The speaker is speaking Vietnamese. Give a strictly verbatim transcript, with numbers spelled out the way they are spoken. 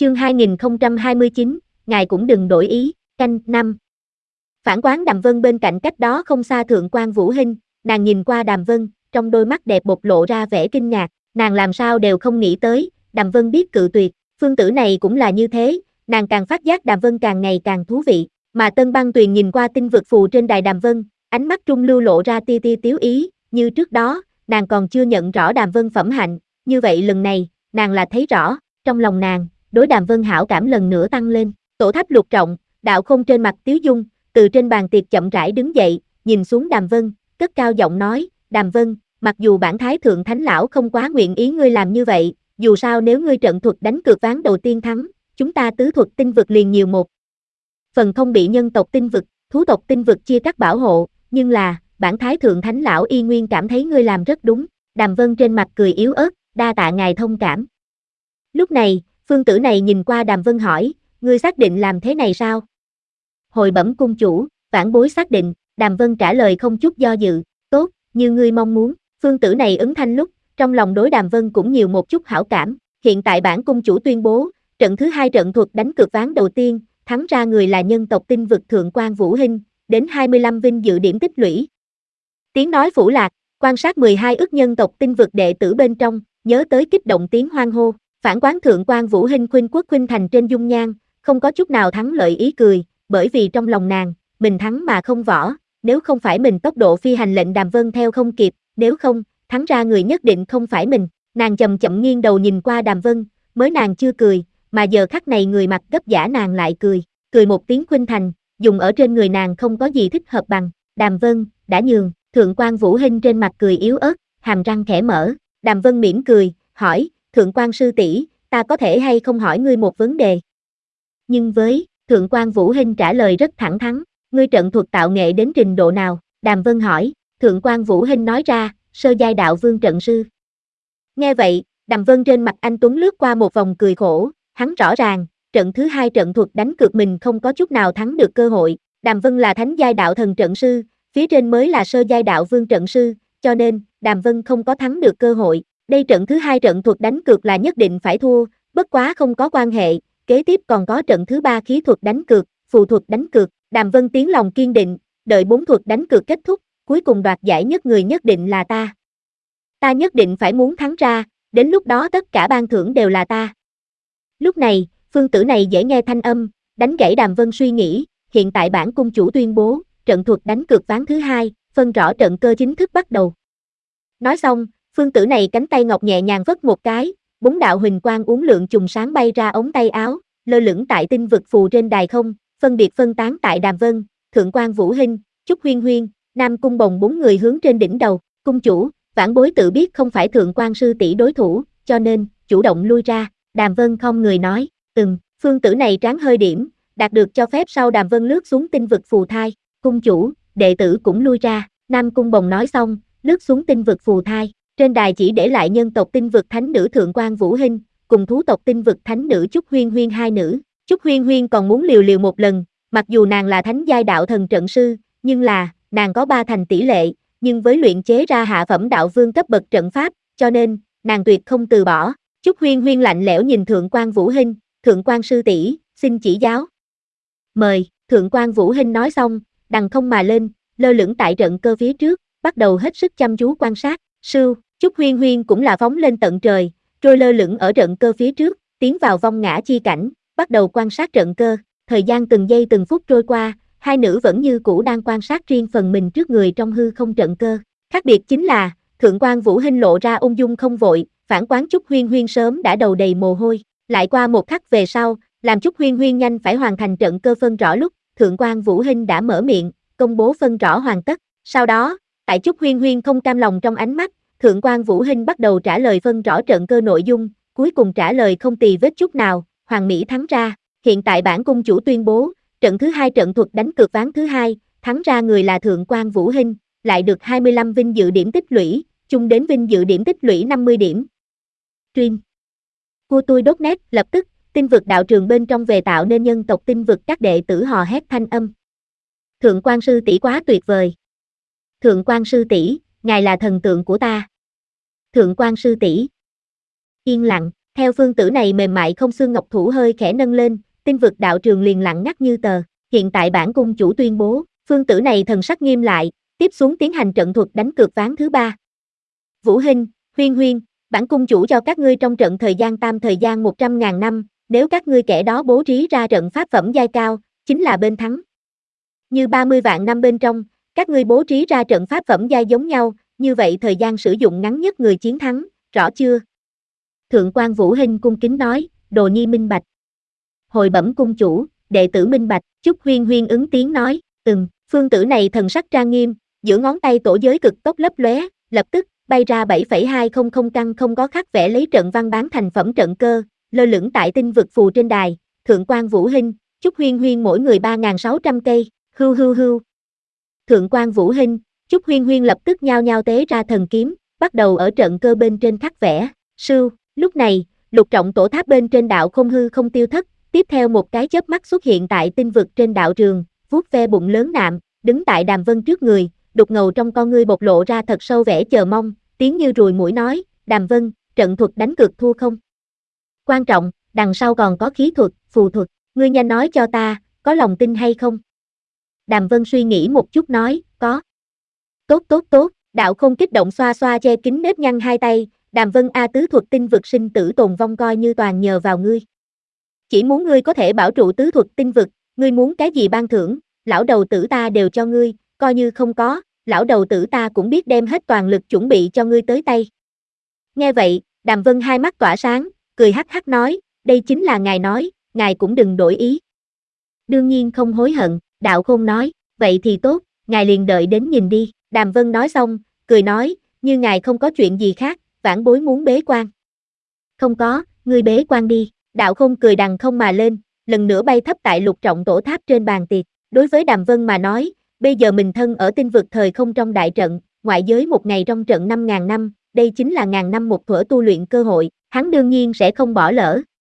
Chương hai nghìn không trăm hai mươi chín, ngài cũng đừng đổi ý, canh năm. Phản quán Đàm Vân bên cạnh cách đó không xa Thượng quan Vũ Hinh, nàng nhìn qua Đàm Vân, trong đôi mắt đẹp bộc lộ ra vẻ kinh ngạc, nàng làm sao đều không nghĩ tới, Đàm Vân biết cự tuyệt, phương tử này cũng là như thế, nàng càng phát giác Đàm Vân càng ngày càng thú vị, mà Tân Băng Tuyền nhìn qua tinh vực phù trên đài Đàm Vân, ánh mắt trung lưu lộ ra tia tia tiếu ý, như trước đó, nàng còn chưa nhận rõ Đàm Vân phẩm hạnh, như vậy lần này, nàng là thấy rõ, trong lòng nàng, đối Đàm Vân hảo cảm lần nữa tăng lên. Tổ tháp lục trọng, Đạo Không trên mặt tiếu dung, từ trên bàn tiệc chậm rãi đứng dậy, nhìn xuống Đàm Vân, cất cao giọng nói, Đàm Vân, mặc dù bản thái thượng thánh lão không quá nguyện ý ngươi làm như vậy, dù sao nếu ngươi trận thuật đánh cược ván đầu tiên thắng, chúng ta tứ thuật tinh vực liền nhiều một phần không bị nhân tộc tinh vực, thú tộc tinh vực chia cắt bảo hộ, nhưng là, bản thái thượng thánh lão y nguyên cảm thấy ngươi làm rất đúng. Đàm Vân trên mặt cười yếu ớt, đa tạ ngài thông cảm. Lúc này, phương tử này nhìn qua Đàm Vân hỏi, ngươi xác định làm thế này sao? Hồi bẩm cung chủ, vãn bối xác định, Đàm Vân trả lời không chút do dự, tốt, như ngươi mong muốn. Phương tử này ứng thanh lúc, trong lòng đối Đàm Vân cũng nhiều một chút hảo cảm. Hiện tại bản cung chủ tuyên bố, trận thứ hai trận thuật đánh cược ván đầu tiên, thắng ra người là nhân tộc tinh vực Thượng quan Vũ Hinh, đến hai mươi lăm vinh dự điểm tích lũy. Tiếng nói phủ lạc, quan sát mười hai ức nhân tộc tinh vực đệ tử bên trong, nhớ tới kích động tiếng hoan hô. Phản quán Thượng quan Vũ Hinh khuynh quốc khuynh thành trên dung nhan, không có chút nào thắng lợi ý cười, bởi vì trong lòng nàng, mình thắng mà không võ, nếu không phải mình tốc độ phi hành lệnh Đàm Vân theo không kịp, nếu không, thắng ra người nhất định không phải mình. Nàng chậm chậm nghiêng đầu nhìn qua Đàm Vân, mới nàng chưa cười, mà giờ khắc này người mặc gấp giả nàng lại cười, cười một tiếng khuynh thành, dùng ở trên người nàng không có gì thích hợp bằng. Đàm Vân, đã nhường. Thượng quan Vũ Hinh trên mặt cười yếu ớt, hàm răng khẽ mở. Đàm Vân mỉm cười, hỏi, Thượng quan sư tỷ, ta có thể hay không hỏi ngươi một vấn đề? Nhưng với, Thượng quan Vũ Hinh trả lời rất thẳng thắn, ngươi trận thuật tạo nghệ đến trình độ nào? Đàm Vân hỏi, Thượng quan Vũ Hinh nói ra, sơ giai đạo vương trận sư. Nghe vậy, Đàm Vân trên mặt anh tuấn lướt qua một vòng cười khổ, hắn rõ ràng, trận thứ hai trận thuật đánh cược mình không có chút nào thắng được cơ hội. Đàm Vân là thánh giai đạo thần trận sư, phía trên mới là sơ giai đạo vương trận sư, cho nên, Đàm Vân không có thắng được cơ hội. Đây trận thứ hai trận thuật đánh cược là nhất định phải thua, bất quá không có quan hệ, kế tiếp còn có trận thứ ba khí thuật đánh cược, phù thuật đánh cược. Đàm Vân tiếng lòng kiên định, đợi bốn thuật đánh cược kết thúc, cuối cùng đoạt giải nhất người nhất định là ta. Ta nhất định phải muốn thắng ra, đến lúc đó tất cả ban thưởng đều là ta. Lúc này, phương tử này dễ nghe thanh âm, đánh gãy Đàm Vân suy nghĩ, hiện tại bản cung chủ tuyên bố, trận thuật đánh cược ván thứ hai, phân rõ trận cơ chính thức bắt đầu. Nói xong, phương tử này cánh tay ngọc nhẹ nhàng vất một cái, bốn đạo huỳnh quang uốn lượn trùng sáng bay ra ống tay áo, lơ lửng tại tinh vực phù trên đài không, phân biệt phân tán tại Đàm Vân, Thượng quan Vũ Hinh, Trúc Huyên Huyên, Nam Cung Bồng bốn người hướng trên đỉnh đầu. Cung chủ, vãn bối tự biết không phải Thượng quan sư tỷ đối thủ, cho nên, chủ động lui ra. Đàm Vân không người nói, ừm, phương tử này tráng hơi điểm, đạt được cho phép sau Đàm Vân lướt xuống tinh vực phù thai. Cung chủ, đệ tử cũng lui ra. Nam Cung Bồng nói xong, lướt xuống tinh vực phù thai. Trên đài chỉ để lại nhân tộc tinh vực thánh nữ Thượng quan Vũ Hinh, cùng thú tộc tinh vực thánh nữ Trúc Huyên Huyên hai nữ. Trúc Huyên Huyên còn muốn liều liều một lần, mặc dù nàng là thánh giai đạo thần trận sư, nhưng là, nàng có ba thành tỷ lệ, nhưng với luyện chế ra hạ phẩm đạo vương cấp bậc trận pháp, cho nên, nàng tuyệt không từ bỏ. Trúc Huyên Huyên lạnh lẽo nhìn Thượng quan Vũ Hinh, Thượng quan sư tỷ, xin chỉ giáo. Mời. Thượng quan Vũ Hinh nói xong, đằng không mà lên, lơ lửng tại trận cơ phía trước, bắt đầu hết sức chăm chú quan sát. Sưu, Trúc Huyên Huyên cũng là phóng lên tận trời, trôi lơ lửng ở trận cơ phía trước, tiến vào vong ngã chi cảnh, bắt đầu quan sát trận cơ. Thời gian từng giây từng phút trôi qua, hai nữ vẫn như cũ đang quan sát riêng phần mình trước người trong hư không trận cơ. Khác biệt chính là, Thượng quan Vũ Hinh lộ ra ung dung không vội, phản quán Trúc Huyên Huyên sớm đã đầu đầy mồ hôi. Lại qua một khắc về sau, làm Trúc Huyên Huyên nhanh phải hoàn thành trận cơ phân rõ lúc, Thượng quan Vũ Hinh đã mở miệng, công bố phân rõ hoàn tất. Sau đó, tại Trúc Huyên Huyên không cam lòng trong ánh mắt, Thượng quan Vũ Hinh bắt đầu trả lời phân rõ trận cơ nội dung, cuối cùng trả lời không tì vết chút nào, hoàn mỹ thắng ra. Hiện tại bản cung chủ tuyên bố, trận thứ hai trận thuật đánh cược ván thứ hai, thắng ra người là Thượng quan Vũ Hinh, lại được hai mươi lăm vinh dự điểm tích lũy, chung đến vinh dự điểm tích lũy năm mươi điểm. Stream Cua tui đốt nét, lập tức, tinh vực đạo trường bên trong về tạo nên nhân tộc tinh vực các đệ tử hò hét thanh âm. Thượng quan sư tỷ quá tuyệt vời. Thượng quan sư tỷ, ngài là thần tượng của ta. Thượng quan sư tỷ. Yên lặng, Theo phương tử này mềm mại không xương ngọc thủ hơi khẽ nâng lên, tinh vực đạo trường liền lặng ngắt như tờ. Hiện tại bản cung chủ tuyên bố, phương tử này thần sắc nghiêm lại, tiếp xuống tiến hành trận thuật đánh cược ván thứ ba. Vũ Hinh, Huyên Huyên, bản cung chủ cho các ngươi trong trận thời gian tam thời gian một trăm ngàn năm, nếu các ngươi kẻ đó bố trí ra trận pháp phẩm giai cao, chính là bên thắng. Như ba mươi vạn năm bên trong, các ngươi bố trí ra trận pháp phẩm giai giống nhau, như vậy thời gian sử dụng ngắn nhất người chiến thắng, rõ chưa? Thượng quan Vũ Hinh cung kính nói, đồ nhi minh bạch. Hồi bẩm cung chủ, đệ tử minh bạch, Chúc Huyên Huyên ứng tiếng nói, ừm, phương tử này thần sắc trang nghiêm, giữa ngón tay tổ giới cực tốc lấp lóe, lập tức, bay ra bảy phẩy hai không không căn không có khắc vẽ lấy trận văn bán thành phẩm trận cơ, lơ lửng tại tinh vực phù trên đài, thượng quan Vũ Hinh, Chúc Huyên Huyên mỗi người ba nghìn sáu trăm cây, hưu hưu hưu. Thượng quan Vũ Hinh, Chúc Huyên Huyên lập tức nhao nhao tế ra thần kiếm, bắt đầu ở trận cơ bên trên khắc vẽ, sưu, lúc này, lục trọng tổ tháp bên trên đạo không hư không tiêu thất, tiếp theo một cái chớp mắt xuất hiện tại tinh vực trên đạo trường, vuốt ve bụng lớn nạm, đứng tại Đàm Vân trước người, đục ngầu trong con ngươi bộc lộ ra thật sâu vẻ chờ mong, tiếng như ruồi mũi nói, Đàm Vân, trận thuật đánh cược thua không? Quan trọng, đằng sau còn có khí thuật, phù thuật, ngươi nhanh nói cho ta, có lòng tin hay không? Đàm Vân suy nghĩ một chút nói, có. Tốt tốt tốt, đạo không kích động xoa xoa che kín nếp nhăn hai tay, Đàm Vân A tứ thuật tinh vực sinh tử tồn vong coi như toàn nhờ vào ngươi. Chỉ muốn ngươi có thể bảo trụ tứ thuật tinh vực, ngươi muốn cái gì ban thưởng, lão đầu tử ta đều cho ngươi, coi như không có, lão đầu tử ta cũng biết đem hết toàn lực chuẩn bị cho ngươi tới tay. Nghe vậy, Đàm Vân hai mắt tỏa sáng, cười hắc hắc nói, đây chính là ngài nói, ngài cũng đừng đổi ý. Đương nhiên không hối hận, đạo khôn nói, vậy thì tốt, ngài liền đợi đến nhìn đi, Đàm Vân nói xong, cười nói, như ngài không có chuyện gì khác, vãn bối muốn bế quan. Không có, ngươi bế quan đi, đạo khôn cười đằng không mà lên, lần nữa bay thấp tại lục trọng tổ tháp trên bàn tiệc, đối với Đàm Vân mà nói, bây giờ mình thân ở tinh vực thời không trong đại trận, ngoại giới một ngày trong trận năm ngàn năm, đây chính là ngàn năm một thuở tu luyện cơ hội, hắn đương nhiên sẽ không bỏ lỡ.